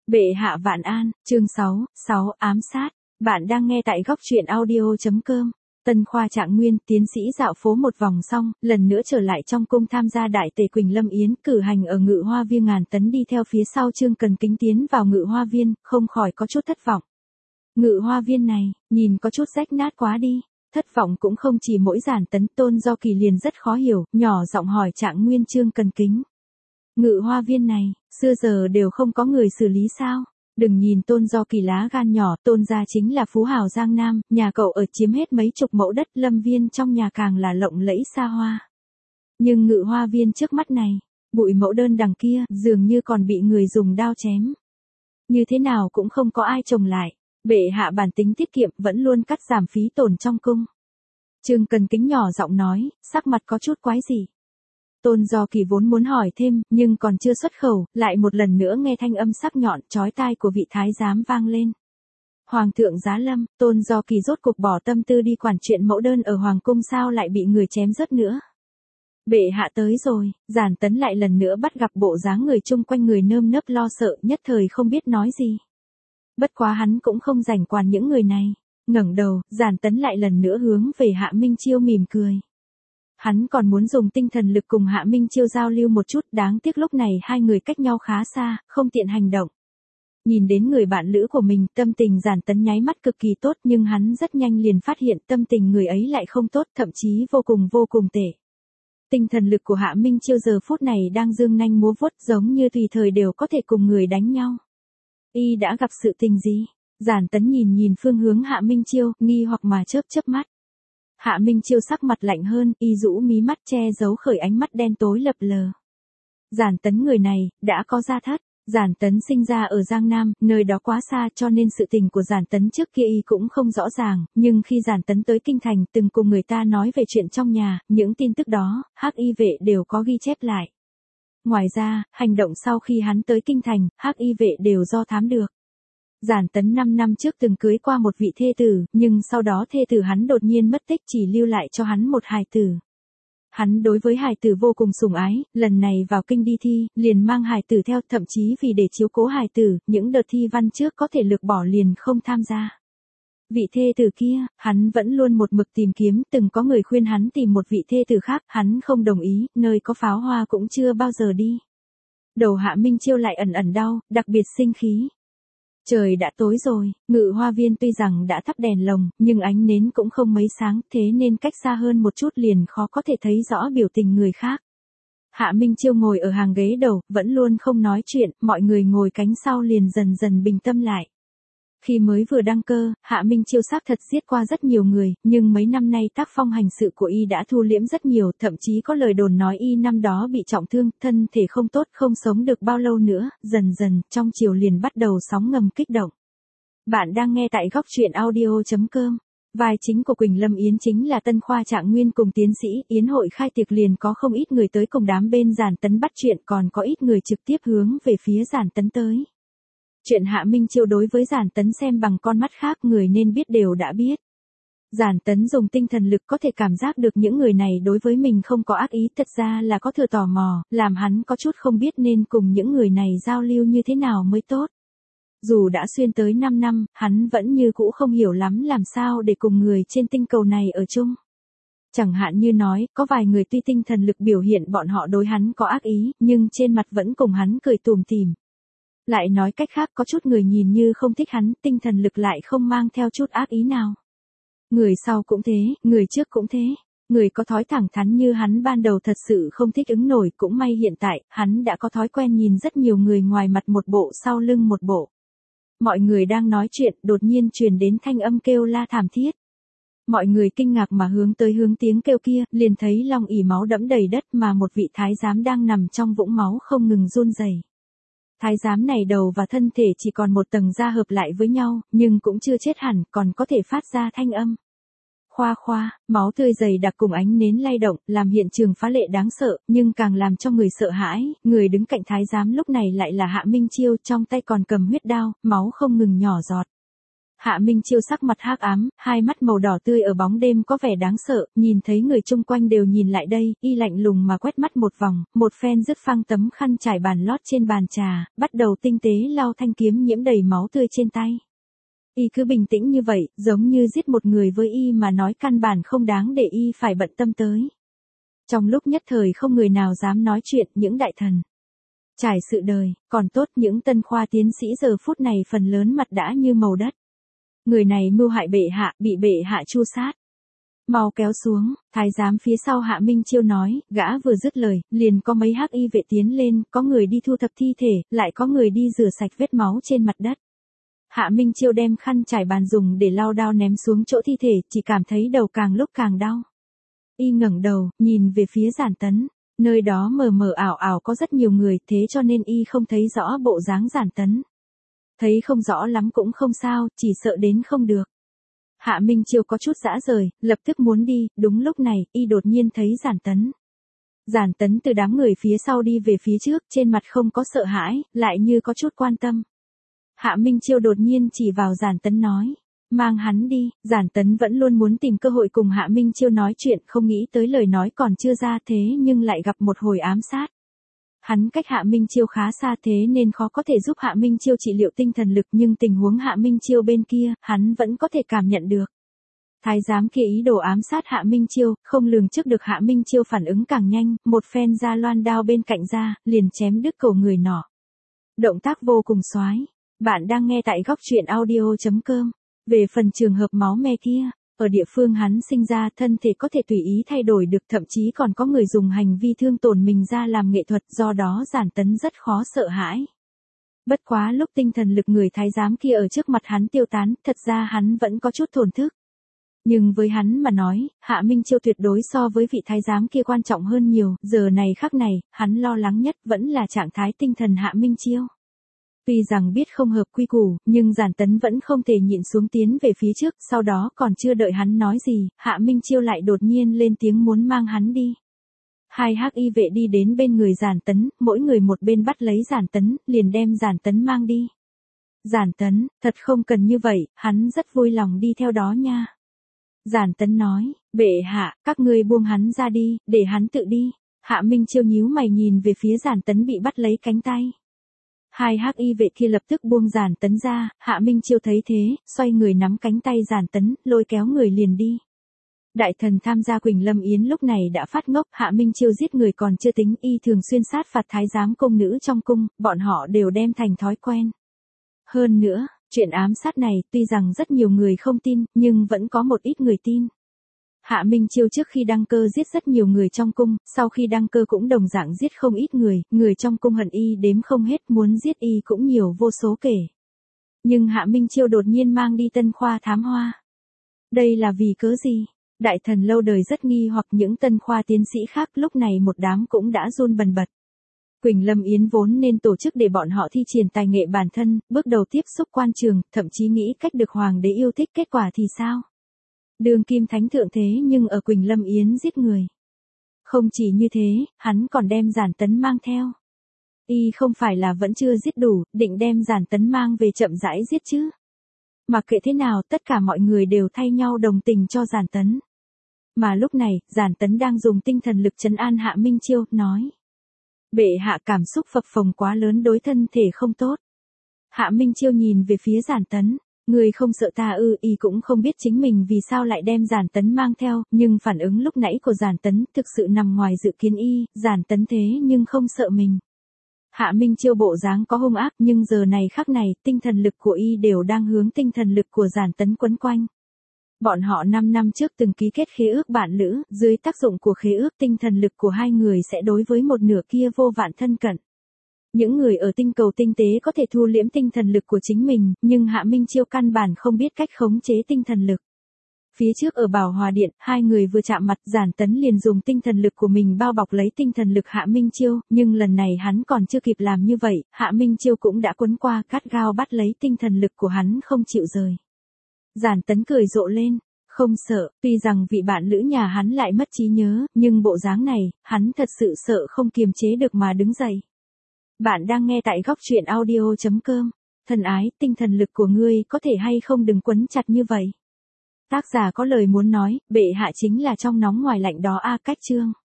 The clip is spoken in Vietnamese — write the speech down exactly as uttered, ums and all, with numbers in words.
Bệ hạ vạn an, chương sáu, sáu ám sát. Bạn đang nghe tại góc truyện audio chấm com. Tân Khoa Trạng Nguyên, tiến sĩ dạo phố một vòng xong, lần nữa trở lại trong cung tham gia đại tề Quỳnh Lâm Yến, cử hành ở Ngự Hoa Viên. Ngàn Tấn đi theo phía sau Trương Cần Kính tiến vào Ngự Hoa Viên, không khỏi có chút thất vọng. Ngự Hoa Viên này, nhìn có chút rách nát quá đi. Thất vọng cũng không chỉ mỗi Giản Tấn, Tôn Do Kỳ liền rất khó hiểu, nhỏ giọng hỏi Trạng Nguyên Trương Cần Kính. Ngự Hoa Viên này, xưa giờ đều không có người xử lý sao? Đừng nhìn Tôn Do Kỳ lá gan nhỏ, Tôn gia chính là phú hào Giang Nam, nhà cậu ở chiếm hết mấy chục mẫu đất, lâm viên trong nhà càng là lộng lẫy xa hoa. Nhưng Ngự Hoa Viên trước mắt này, bụi mẫu đơn đằng kia, dường như còn bị người dùng đao chém. Như thế nào cũng không có ai trồng lại. Bệ hạ bản tính tiết kiệm, vẫn luôn cắt giảm phí tổn trong cung. Trương Cần Kính nhỏ giọng nói, sắc mặt có chút quái gì. Tôn Do Kỳ vốn muốn hỏi thêm, nhưng còn chưa xuất khẩu, lại một lần nữa nghe thanh âm sắc nhọn, chói tai của vị thái giám vang lên. Hoàng thượng giá lâm, Tôn Do Kỳ rốt cục bỏ tâm tư đi quản chuyện mẫu đơn ở Hoàng cung, sao lại bị người chém rớt nữa. Bệ hạ tới rồi, Giản Tấn lại lần nữa bắt gặp bộ dáng người chung quanh, người nơm nớp lo sợ, nhất thời không biết nói gì. Bất quá hắn cũng không rảnh quản những người này. Ngẩng đầu, Giản Tấn lại lần nữa hướng về Hạ Minh Chiêu mỉm cười. Hắn còn muốn dùng tinh thần lực cùng Hạ Minh Chiêu giao lưu một chút, đáng tiếc lúc này hai người cách nhau khá xa, không tiện hành động. Nhìn đến người bạn lữ của mình, tâm tình Giản Tấn nháy mắt cực kỳ tốt, nhưng hắn rất nhanh liền phát hiện tâm tình người ấy lại không tốt, thậm chí vô cùng vô cùng tệ. Tinh thần lực của Hạ Minh Chiêu giờ phút này đang dương nanh múa vuốt, giống như tùy thời đều có thể cùng người đánh nhau. Y đã gặp sự tình gì? Giản Tấn nhìn nhìn phương hướng Hạ Minh Chiêu, nghi hoặc mà chớp chớp mắt. Hạ Minh Chiêu sắc mặt lạnh hơn, y rũ mí mắt che giấu khởi ánh mắt đen tối lập lờ. Giản Tấn người này, đã có gia thất. Giản Tấn sinh ra ở Giang Nam, nơi đó quá xa, cho nên sự tình của Giản Tấn trước kia y cũng không rõ ràng, nhưng khi Giản Tấn tới Kinh Thành, từng cùng người ta nói về chuyện trong nhà, những tin tức đó, Hắc Y vệ đều có ghi chép lại. Ngoài ra, hành động sau khi hắn tới Kinh Thành, Hắc Y vệ đều do thám được. Giản Tấn năm năm trước từng cưới qua một vị thê tử, nhưng sau đó thê tử hắn đột nhiên mất tích, chỉ lưu lại cho hắn một hài tử. Hắn đối với hài tử vô cùng sủng ái, lần này vào kinh đi thi, liền mang hài tử theo, thậm chí vì để chiếu cố hài tử, những đợt thi văn trước có thể lược bỏ liền không tham gia. Vị thê tử kia, hắn vẫn luôn một mực tìm kiếm, từng có người khuyên hắn tìm một vị thê tử khác, hắn không đồng ý, nơi có pháo hoa cũng chưa bao giờ đi. Đầu Hạ Minh Chiêu lại ẩn ẩn đau, đặc biệt sinh khí. Trời đã tối rồi, Ngự Hoa Viên tuy rằng đã thắp đèn lồng, nhưng ánh nến cũng không mấy sáng, thế nên cách xa hơn một chút liền khó có thể thấy rõ biểu tình người khác. Hạ Minh Chiêu ngồi ở hàng ghế đầu, vẫn luôn không nói chuyện, mọi người ngồi cánh sau liền dần dần bình tâm lại. Khi mới vừa đăng cơ, Hạ Minh Chiêu xác thật giết qua rất nhiều người, nhưng mấy năm nay tác phong hành sự của y đã thu liễm rất nhiều, thậm chí có lời đồn nói y năm đó bị trọng thương, thân thể không tốt, không sống được bao lâu nữa, dần dần, trong triều liền bắt đầu sóng ngầm kích động. Bạn đang nghe tại góc truyện audio chấm com. Vai chính của Quỳnh Lâm Yến chính là Tân Khoa Trạng Nguyên cùng tiến sĩ, yến hội khai tiệc liền có không ít người tới cùng đám bên Giản Tấn bắt chuyện, còn có ít người trực tiếp hướng về phía Giản Tấn tới. Chuyện Hạ Minh Chiêu đối với Giản Tấn xem bằng con mắt khác, người nên biết đều đã biết. Giản Tấn dùng tinh thần lực có thể cảm giác được những người này đối với mình không có ác ý, thật ra là có thừa tò mò, làm hắn có chút không biết nên cùng những người này giao lưu như thế nào mới tốt. Dù đã xuyên tới năm năm, hắn vẫn như cũ không hiểu lắm làm sao để cùng người trên tinh cầu này ở chung. Chẳng hạn như nói, có vài người tuy tinh thần lực biểu hiện bọn họ đối hắn có ác ý, nhưng trên mặt vẫn cùng hắn cười tủm tỉm. Lại nói cách khác, có chút người nhìn như không thích hắn, tinh thần lực lại không mang theo chút ác ý nào. Người sau cũng thế, người trước cũng thế. Người có thói thẳng thắn như hắn ban đầu thật sự không thích ứng nổi, cũng may hiện tại, hắn đã có thói quen nhìn rất nhiều người ngoài mặt một bộ, sau lưng một bộ. Mọi người đang nói chuyện, đột nhiên truyền đến thanh âm kêu la thảm thiết. Mọi người kinh ngạc mà hướng tới hướng tiếng kêu kia, liền thấy long ỷ máu đẫm đầy đất mà một vị thái giám đang nằm trong vũng máu không ngừng run rẩy. Thái giám này đầu và thân thể chỉ còn một tầng da hợp lại với nhau, nhưng cũng chưa chết hẳn, còn có thể phát ra thanh âm. Khoa khoa, máu tươi dày đặc cùng ánh nến lay động, làm hiện trường phá lệ đáng sợ, nhưng càng làm cho người sợ hãi, người đứng cạnh thái giám lúc này lại là Hạ Minh Chiêu, trong tay còn cầm huyết đao, máu không ngừng nhỏ giọt. Hạ Minh Chiêu sắc mặt hắc ám, hai mắt màu đỏ tươi ở bóng đêm có vẻ đáng sợ, nhìn thấy người chung quanh đều nhìn lại đây, y lạnh lùng mà quét mắt một vòng, một phen dứt phăng tấm khăn trải bàn lót trên bàn trà, bắt đầu tinh tế lau thanh kiếm nhiễm đầy máu tươi trên tay. Y cứ bình tĩnh như vậy, giống như giết một người với y mà nói căn bản không đáng để y phải bận tâm tới. Trong lúc nhất thời không người nào dám nói chuyện, những đại thần trải sự đời, còn tốt những tân khoa tiến sĩ giờ phút này phần lớn mặt đã như màu đất. Người này mưu hại bệ hạ, bị bệ hạ tru sát. Mau kéo xuống, thái giám phía sau Hạ Minh Chiêu nói, gã vừa dứt lời, liền có mấy hắc y vệ tiến lên, có người đi thu thập thi thể, lại có người đi rửa sạch vết máu trên mặt đất. Hạ Minh Chiêu đem khăn trải bàn dùng để lau đao ném xuống chỗ thi thể, chỉ cảm thấy đầu càng lúc càng đau. Y ngẩng đầu, nhìn về phía Giản Tấn, nơi đó mờ mờ ảo ảo có rất nhiều người, thế cho nên y không thấy rõ bộ dáng Giản Tấn. Thấy không rõ lắm cũng không sao, chỉ sợ đến không được. Hạ Minh Chiêu có chút dã rời, lập tức muốn đi, đúng lúc này, y đột nhiên thấy Giản Tấn. Giản Tấn từ đám người phía sau đi về phía trước, trên mặt không có sợ hãi, lại như có chút quan tâm. Hạ Minh Chiêu đột nhiên chỉ vào Giản Tấn nói, mang hắn đi. Giản Tấn vẫn luôn muốn tìm cơ hội cùng Hạ Minh Chiêu nói chuyện, không nghĩ tới lời nói còn chưa ra thế nhưng lại gặp một hồi ám sát. Hắn cách Hạ Minh Chiêu khá xa thế nên khó có thể giúp Hạ Minh Chiêu trị liệu tinh thần lực, nhưng tình huống Hạ Minh Chiêu bên kia, hắn vẫn có thể cảm nhận được. Thái giám kia ý đồ ám sát Hạ Minh Chiêu, không lường trước được Hạ Minh Chiêu phản ứng càng nhanh, một phen ra loan đao bên cạnh ra, liền chém đứt cổ người nọ. Động tác vô cùng xoái. Bạn đang nghe tại góc truyện audio chấm com. Về phần trường hợp máu me kia, ở địa phương hắn sinh ra thân thể có thể tùy ý thay đổi được, thậm chí còn có người dùng hành vi thương tổn mình ra làm nghệ thuật, do đó Giản Tấn rất khó sợ hãi. Bất quá lúc tinh thần lực người thái giám kia ở trước mặt hắn tiêu tán, thật ra hắn vẫn có chút thổn thức. Nhưng với hắn mà nói, Hạ Minh Chiêu tuyệt đối so với vị thái giám kia quan trọng hơn nhiều, giờ này khắc này, hắn lo lắng nhất vẫn là trạng thái tinh thần Hạ Minh Chiêu. Tuy rằng biết không hợp quy củ, nhưng Giản Tấn vẫn không thể nhịn xuống tiến về phía trước, sau đó còn chưa đợi hắn nói gì, Hạ Minh Chiêu lại đột nhiên lên tiếng muốn mang hắn đi. Hai hắc y vệ đi đến bên người Giản Tấn, mỗi người một bên bắt lấy Giản Tấn, liền đem Giản Tấn mang đi. Giản Tấn, thật không cần như vậy, hắn rất vui lòng đi theo đó nha. Giản Tấn nói, bệ hạ, các ngươi buông hắn ra đi, để hắn tự đi. Hạ Minh Chiêu nhíu mày nhìn về phía Giản Tấn bị bắt lấy cánh tay. Hai hắc y vệ kia lập tức buông Giản Tấn ra, Hạ Minh Chiêu thấy thế, xoay người nắm cánh tay Giản Tấn, lôi kéo người liền đi. Đại thần tham gia Quỳnh Lâm Yến lúc này đã phát ngốc, Hạ Minh Chiêu giết người còn chưa tính, y thường xuyên sát phạt thái giám công nữ trong cung, bọn họ đều đem thành thói quen. Hơn nữa, chuyện ám sát này tuy rằng rất nhiều người không tin, nhưng vẫn có một ít người tin. Hạ Minh Chiêu trước khi đăng cơ giết rất nhiều người trong cung, sau khi đăng cơ cũng đồng dạng giết không ít người, người trong cung hận y đếm không hết, muốn giết y cũng nhiều vô số kể. Nhưng Hạ Minh Chiêu đột nhiên mang đi Tân Khoa thám hoa. Đây là vì cớ gì? Đại thần lâu đời rất nghi hoặc, những Tân Khoa tiến sĩ khác lúc này một đám cũng đã run bần bật. Quỳnh Lâm Yến vốn nên tổ chức để bọn họ thi triển tài nghệ bản thân, bước đầu tiếp xúc quan trường, thậm chí nghĩ cách được hoàng đế yêu thích, kết quả thì sao? Đường kim thánh thượng thế nhưng ở Quỳnh Lâm Yến giết người. Không chỉ như thế, hắn còn đem Giản Tấn mang theo. Y không phải là vẫn chưa giết đủ, định đem Giản Tấn mang về chậm rãi giết chứ. Mặc kệ thế nào, tất cả mọi người đều thay nhau đồng tình cho Giản Tấn. Mà lúc này, Giản Tấn đang dùng tinh thần lực trấn an Hạ Minh Chiêu, nói. Bệ hạ cảm xúc phập phồng quá lớn đối thân thể không tốt. Hạ Minh Chiêu nhìn về phía Giản Tấn. Người không sợ ta ư? Y cũng không biết chính mình vì sao lại đem Giản Tấn mang theo, nhưng phản ứng lúc nãy của Giản Tấn thực sự nằm ngoài dự kiến y, Giản Tấn thế nhưng không sợ mình. Hạ Minh Chiêu bộ dáng có hung ác, nhưng giờ này khắc này, tinh thần lực của y đều đang hướng tinh thần lực của Giản Tấn quấn quanh. Bọn họ năm năm trước từng ký kết khế ước bạn lữ, dưới tác dụng của khế ước tinh thần lực của hai người sẽ đối với một nửa kia vô vạn thân cận. Những người ở tinh cầu tinh tế có thể thu liễm tinh thần lực của chính mình, nhưng Hạ Minh Chiêu căn bản không biết cách khống chế tinh thần lực. Phía trước ở Bảo Hòa Điện, hai người vừa chạm mặt, Giản Tấn liền dùng tinh thần lực của mình bao bọc lấy tinh thần lực Hạ Minh Chiêu, nhưng lần này hắn còn chưa kịp làm như vậy, Hạ Minh Chiêu cũng đã quấn qua cắt gao bắt lấy tinh thần lực của hắn không chịu rời. Giản Tấn cười rộ lên, không sợ, tuy rằng vị bạn lữ nhà hắn lại mất trí nhớ, nhưng bộ dáng này, hắn thật sự sợ không kiềm chế được mà đứng dậy. Bạn đang nghe tại góc truyện audio chấm com. Thân ái, tinh thần lực của ngươi có thể hay không đừng quấn chặt như vậy. Tác giả có lời muốn nói, bệ hạ chính là trong nóng ngoài lạnh đó a. Cách chương.